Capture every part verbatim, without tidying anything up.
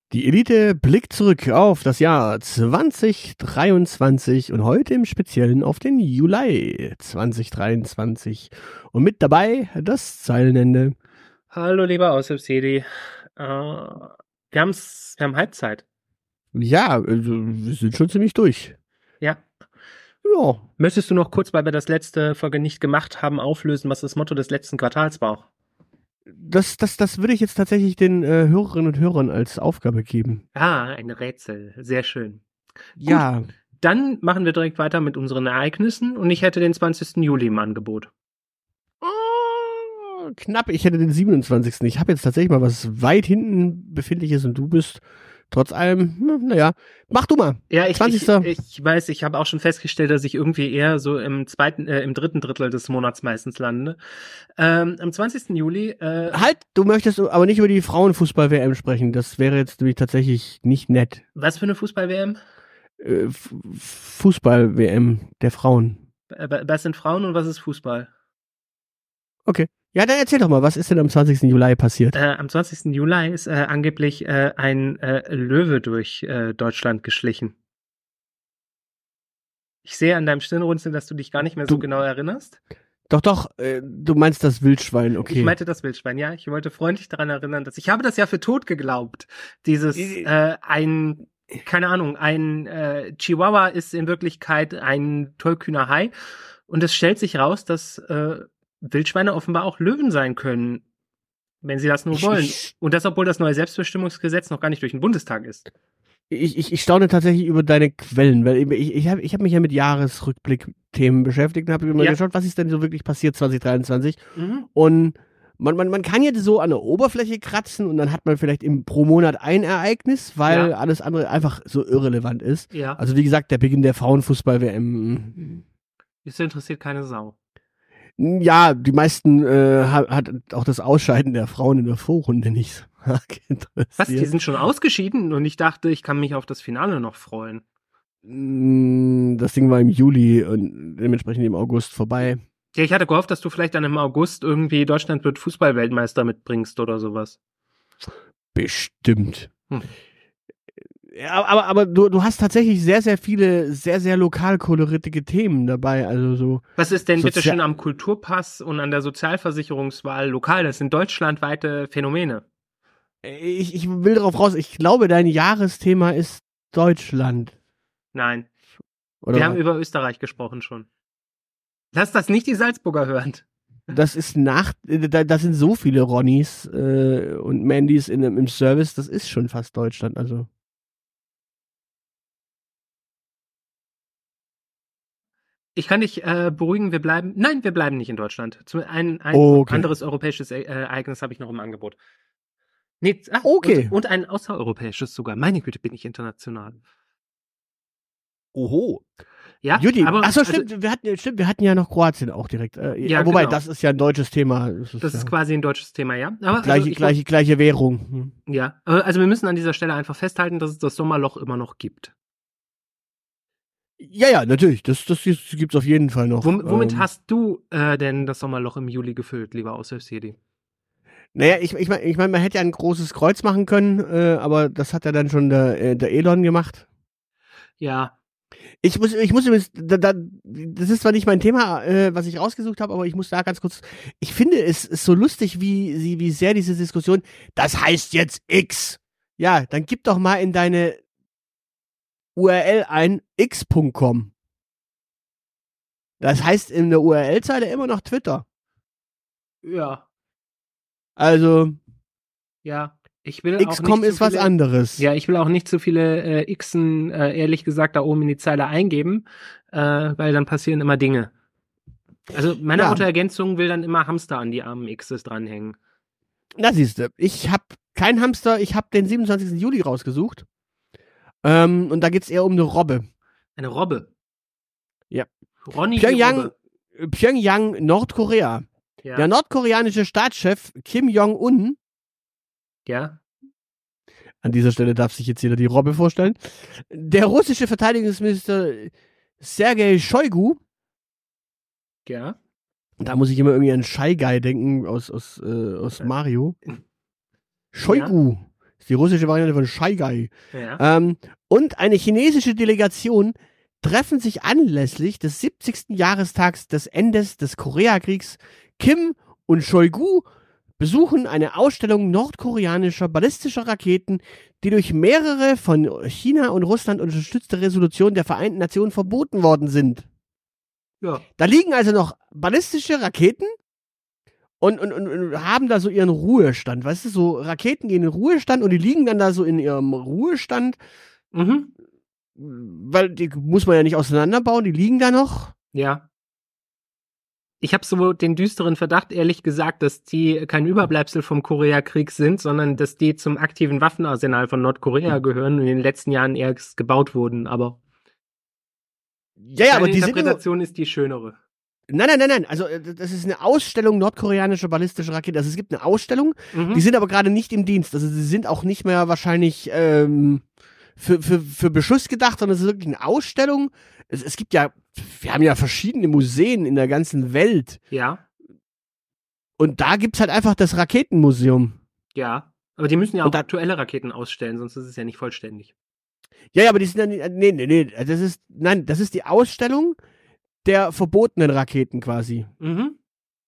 Die Elite blickt zurück auf das Jahr zwanzig dreiundzwanzig und heute im Speziellen auf den Juli zwanzig dreiundzwanzig. Und mit dabei das Zeilenende. Hallo, lieber Aushilfsjedi. Äh, wir, haben's, wir haben Halbzeit. Ja, also, wir sind schon ziemlich durch. Ja. Ja. Möchtest du noch kurz, weil wir das letzte Folge nicht gemacht haben, auflösen, was das Motto des letzten Quartals war? Das, das, das würde ich jetzt tatsächlich den äh, Hörerinnen und Hörern als Aufgabe geben. Ah, ein Rätsel. Sehr schön. Ja. Gut, dann machen wir direkt weiter mit unseren Ereignissen und ich hätte den zwanzigsten Juli im Angebot. Oh, knapp, ich hätte den siebenundzwanzigsten Ich habe jetzt tatsächlich mal was weit hinten befindliches und du bist trotz allem, naja, mach du mal. Ja, ich, zwanzig. ich, ich weiß, ich habe auch schon festgestellt, dass ich irgendwie eher so im zweiten, äh, im dritten Drittel des Monats meistens lande. Ähm, am zwanzigsten Juli. Äh, halt, du möchtest aber nicht über die Frauenfußball-W M sprechen. Das wäre jetzt nämlich tatsächlich nicht nett. Was für eine Fußball-W M? Äh, Fußball-W M der Frauen. Was sind Frauen und was ist Fußball? Okay. Ja, dann erzähl doch mal, was ist denn am zwanzigsten Juli passiert? Äh, am zwanzigsten Juli ist äh, angeblich äh, ein äh, Löwe durch äh, Deutschland geschlichen. Ich sehe an deinem Stirnrunzeln, dass du dich gar nicht mehr so du, genau erinnerst. Doch, doch, äh, du meinst das Wildschwein, okay. Ich meinte das Wildschwein, ja. Ich wollte freundlich daran erinnern, dass ich habe das ja für tot geglaubt. Dieses, äh, ein, keine Ahnung, ein äh, Chihuahua ist in Wirklichkeit ein tollkühner Hai. Und es stellt sich raus, dass äh, Wildschweine offenbar auch Löwen sein können, wenn sie das nur wollen. Ich, Und das, obwohl das neue Selbstbestimmungsgesetz noch gar nicht durch den Bundestag ist. Ich, ich, ich staune tatsächlich über deine Quellen, weil ich, ich habe ich hab mich ja mit Jahresrückblick-Themen beschäftigt und habe immer ja. geschaut, was ist denn so wirklich passiert zwanzig dreiundzwanzig. Mhm. Und man, man, man kann jetzt so an der Oberfläche kratzen und dann hat man vielleicht im, pro Monat ein Ereignis, weil ja. alles andere einfach so irrelevant ist. Ja. Also wie gesagt, der Beginn der Frauenfußball-W M. Das interessiert keine Sau. Ja, die meisten äh, hat, hat auch das Ausscheiden der Frauen in der Vorrunde nicht so interessiert. Was, die sind schon ausgeschieden? Und ich dachte, ich kann mich auf das Finale noch freuen. Das Ding war im Juli und dementsprechend im August vorbei. Ja, ich hatte gehofft, dass du vielleicht dann im August irgendwie Deutschland wird Fußball-Weltmeister mitbringst oder sowas. Bestimmt. Hm. Ja, aber, aber du, du hast tatsächlich sehr, sehr viele, sehr, sehr lokal kolorierte Themen dabei. Also so. Was ist denn bitte schön am Kulturpass und an der Sozialversicherungswahl lokal? Das sind deutschlandweite Phänomene. Ich, ich will darauf raus, ich glaube, dein Jahresthema ist Deutschland. Nein. Oder Wir was? haben über Österreich gesprochen schon. Lass das nicht die Salzburger hören. Das ist nach, da, da sind so viele Ronnys äh, und Mandys in, im Service, das ist schon fast Deutschland, also. Ich kann dich äh, beruhigen, wir bleiben, nein, wir bleiben nicht in Deutschland. Ein, ein oh, okay. anderes europäisches äh, Ereignis habe ich noch im Angebot. Nee, ach, okay. Und, und ein außereuropäisches sogar. Meine Güte, bin ich international. Oho. Ja, Judy, aber achso, stimmt, also, wir hatten, stimmt, wir hatten ja noch Kroatien auch direkt. Äh, ja, wobei, genau. das ist ja ein deutsches Thema. Das ist, das ist ja quasi ein deutsches Thema, ja. Aber gleiche, also gleiche, gleiche Währung. Hm. Ja, also wir müssen an dieser Stelle einfach festhalten, dass es das Sommerloch immer noch gibt. Ja, ja, natürlich. Das, das gibt es auf jeden Fall noch. Wom, womit ähm, hast du äh, denn das Sommerloch im Juli gefüllt, lieber Aushilfsjedi? Naja, ich, ich meine, ich mein, man hätte ja ein großes Kreuz machen können, äh, aber das hat ja dann schon der, der Elon gemacht. Ja. Ich muss, ich muss übrigens, da, da, das ist zwar nicht mein Thema, äh, was ich rausgesucht habe, aber ich muss da ganz kurz, ich finde es ist so lustig, wie, wie sehr diese Diskussion, das heißt jetzt X. Ja, dann gib doch mal in deine U R L ein x punkt com. Das heißt in der U R L-Zeile immer noch Twitter. Ja. Also. Ja. Ich will X punkt com ist was anderes. Ja, ich will auch nicht zu viele äh, Xen, äh, ehrlich gesagt, da oben in die Zeile eingeben, äh, weil dann passieren immer Dinge. Also meine ja. Autoergänzung will dann immer Hamster an die armen Xs dranhängen. Na siehste, ich habe keinen Hamster, ich habe den siebenundzwanzigsten Juli rausgesucht. Ähm, und da geht's eher um eine Robbe. Eine Robbe? Ja. Ronny Pyongyang, Robbe. Pyongyang, Nordkorea. Ja. Der nordkoreanische Staatschef Kim Jong-un. Ja. An dieser Stelle darf sich jetzt jeder die Robbe vorstellen. Der russische Verteidigungsminister Sergei Shoigu. Ja. Da muss ich immer irgendwie an Shy Guy denken aus, aus, äh, aus Mario. Shoigu. Das ist die russische Variante von Shaigai. Ja. Ähm, und eine chinesische Delegation treffen sich anlässlich des siebzigsten Jahrestags des Endes des Koreakriegs. Kim und Shoigu besuchen eine Ausstellung nordkoreanischer ballistischer Raketen, die durch mehrere von China und Russland unterstützte Resolutionen der Vereinten Nationen verboten worden sind. Ja. Da liegen also noch ballistische Raketen und, und, und, und haben da so ihren Ruhestand. Weißt du, so Raketen gehen in den Ruhestand und die liegen dann da so in ihrem Ruhestand. Mhm. Weil die muss man ja nicht auseinanderbauen, die liegen da noch. Ja. Ich habe so den düsteren Verdacht, ehrlich gesagt, dass die kein Überbleibsel vom Koreakrieg sind, sondern dass die zum aktiven Waffenarsenal von Nordkorea gehören und in den letzten Jahren erst gebaut wurden. Aber ja, ja, aber die die Interpretation ist die schönere. Nein, nein, nein, nein. Also das ist eine Ausstellung nordkoreanischer ballistischer Raketen. Also es gibt eine Ausstellung, Mhm. die sind aber gerade nicht im Dienst. Also sie sind auch nicht mehr wahrscheinlich ähm, für, für, für Beschuss gedacht, sondern es ist wirklich eine Ausstellung. Es, es gibt ja, wir haben ja verschiedene Museen in der ganzen Welt. Ja. Und da gibt's halt einfach das Raketenmuseum. Ja. Aber die müssen ja Und auch da- aktuelle Raketen ausstellen, sonst ist es ja nicht vollständig. Ja, ja, aber die sind dann, nee, nee, nee, das ist, nein, das ist die Ausstellung der verbotenen Raketen quasi. Mhm.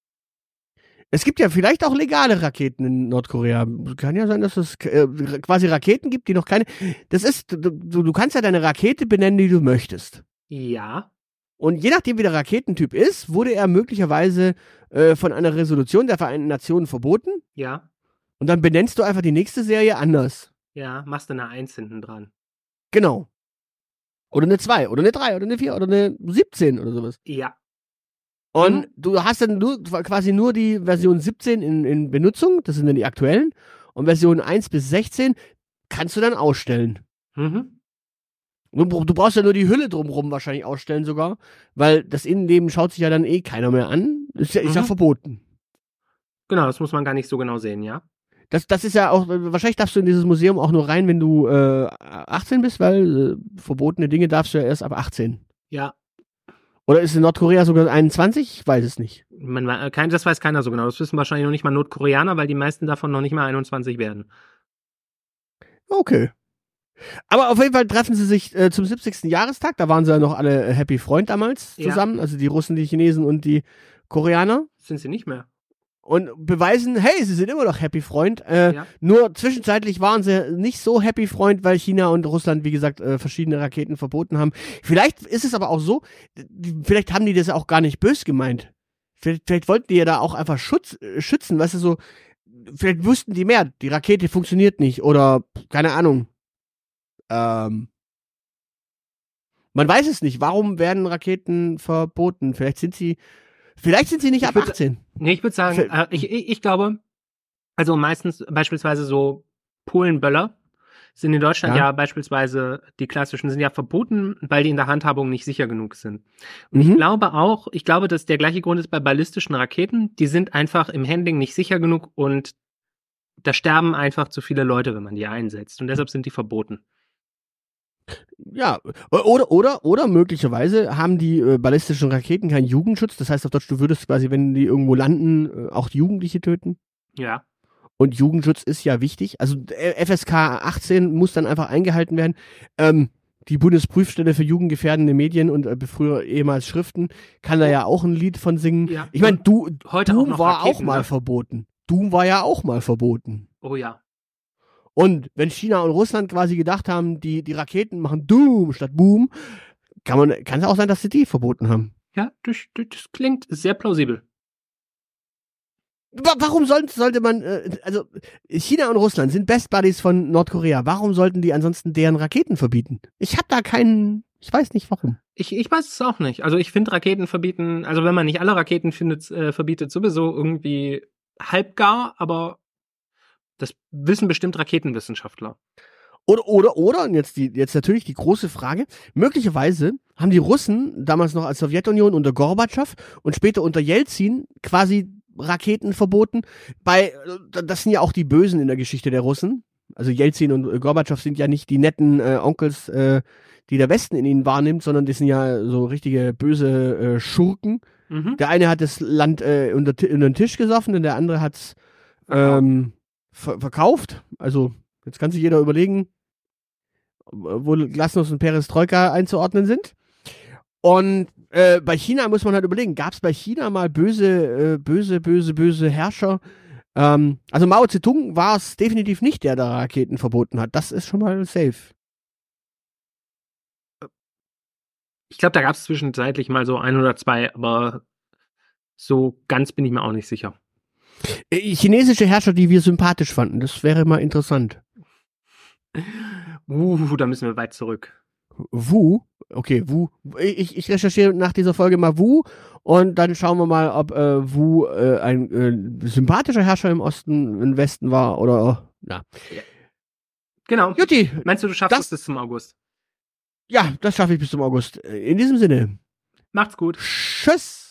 Es gibt ja vielleicht auch legale Raketen in Nordkorea. Kann ja sein, dass es äh, quasi Raketen gibt, die noch keine. Das ist, du, du kannst ja deine Rakete benennen, die du möchtest. Ja. Und je nachdem, wie der Raketentyp ist, wurde er möglicherweise äh, von einer Resolution der Vereinten Nationen verboten. Ja. Und dann benennst du einfach die nächste Serie anders. Ja. Machst du eine Eins hinten dran. Genau. Oder eine zwei, oder eine drei, oder eine vier, oder eine siebzehn oder sowas. Ja. Und Mhm. du hast dann nur, quasi nur die Version siebzehn in, in Benutzung, das sind dann die aktuellen. Und Version eins bis sechzehn kannst du dann ausstellen. Mhm. Du, du brauchst ja nur die Hülle drumrum wahrscheinlich ausstellen sogar, weil das Innenleben schaut sich ja dann eh keiner mehr an. Ist ja, ist ja Mhm. verboten. Genau, das muss man gar nicht so genau sehen, ja. Das, das ist ja auch, wahrscheinlich darfst du in dieses Museum auch nur rein, wenn du äh, achtzehn bist, weil äh, verbotene Dinge darfst du ja erst ab achtzehn. Ja. Oder ist in Nordkorea sogar einundzwanzig? Ich weiß es nicht. Man, äh, kein, das weiß keiner so genau. Das wissen wahrscheinlich noch nicht mal Nordkoreaner, weil die meisten davon noch nicht mal einundzwanzig werden. Okay. Aber auf jeden Fall treffen sie sich äh, zum siebzigsten Jahrestag. Da waren sie ja noch alle äh, Happy Freund damals Ja. zusammen. Also die Russen, die Chinesen und die Koreaner. Sind sie nicht mehr. Und beweisen, hey, sie sind immer noch Happy Freund. Äh, Ja. Nur zwischenzeitlich waren sie nicht so Happy Freund, weil China und Russland, wie gesagt, äh, verschiedene Raketen verboten haben. Vielleicht ist es aber auch so, die- vielleicht haben die das auch gar nicht böse gemeint. Vielleicht, vielleicht wollten die ja da auch einfach Schutz, äh, schützen, weißt du, so, vielleicht wussten die mehr, die Rakete funktioniert nicht oder keine Ahnung. Ähm, man weiß es nicht. Warum werden Raketen verboten? Vielleicht sind sie, vielleicht sind sie nicht Ich ab würd- achtzehn. Nee, ich würde sagen, Für- äh, ich, ich, ich glaube, also meistens beispielsweise so Polenböller sind in Deutschland Ja. ja. beispielsweise, die klassischen sind ja verboten, weil die in der Handhabung nicht sicher genug sind. Und ich Mhm. glaube auch, ich glaube, dass der gleiche Grund ist bei ballistischen Raketen, die sind einfach im Handling nicht sicher genug und da sterben einfach zu viele Leute, wenn man die einsetzt. Und deshalb sind die verboten. Ja, oder, oder, oder möglicherweise haben die äh, ballistischen Raketen keinen Jugendschutz. Das heißt auf Deutsch, du würdest quasi, wenn die irgendwo landen, äh, auch Jugendliche töten. Ja. Und Jugendschutz ist ja wichtig. Also äh, F S K achtzehn muss dann einfach eingehalten werden. Ähm, die Bundesprüfstelle für jugendgefährdende Medien und äh, früher ehemals Schriften kann da ja auch ein Lied von singen. Ja. Ich meine, du, Heute Doom auch noch war auch Raketen, mal ne? verboten. Doom war ja auch mal verboten. Oh ja. Und wenn China und Russland quasi gedacht haben, die, die Raketen machen Doom statt Boom, kann man, kann es auch sein, dass sie die verboten haben. Ja, das, das klingt sehr plausibel. Wa- Warum soll, sollte man, äh, also China und Russland sind Best Buddies von Nordkorea. Warum sollten die ansonsten deren Raketen verbieten? Ich habe da keinen, ich weiß nicht warum. Ich, ich weiß es auch nicht. Also ich finde Raketen verbieten, also wenn man nicht alle Raketen findet, äh, verbietet, sowieso irgendwie halbgar, aber das wissen bestimmt Raketenwissenschaftler. Oder, oder, oder, und jetzt, die, jetzt natürlich die große Frage, möglicherweise haben die Russen damals noch als Sowjetunion unter Gorbatschow und später unter Jelzin quasi Raketen verboten. Bei, äh, das sind ja auch die Bösen in der Geschichte der Russen. Also Jelzin und äh, Gorbatschow sind ja nicht die netten äh, Onkels, äh, die der Westen in ihnen wahrnimmt, sondern die sind ja so richtige böse äh, Schurken. Mhm. Der eine hat das Land äh, unter, unter den Tisch gesoffen und der andere hat's ähm, ver verkauft. Also Jetzt kann sich jeder überlegen, wo Glasnost und Perestroika einzuordnen sind. Und äh, bei China muss man halt überlegen, gab es bei China mal böse, äh, böse, böse, böse Herrscher? Ähm, also Mao Zedong war es definitiv nicht, der da Raketen verboten hat. Das ist schon mal safe. Ich glaube, da gab es zwischenzeitlich mal so ein oder zwei, aber so ganz bin ich mir auch nicht sicher. Äh, chinesische Herrscher, die wir sympathisch fanden, das wäre mal interessant. Uh, da müssen wir weit zurück. Wu? Okay, Wu. Ich, ich recherchiere nach dieser Folge mal Wu und dann schauen wir mal, ob äh, Wu äh, ein äh, sympathischer Herrscher im Osten, im Westen war oder, na. Ja. Genau. Jutti. Meinst du, du schaffst es bis zum August? Ja, das schaffe ich bis zum August. In diesem Sinne. Macht's gut. Tschüss.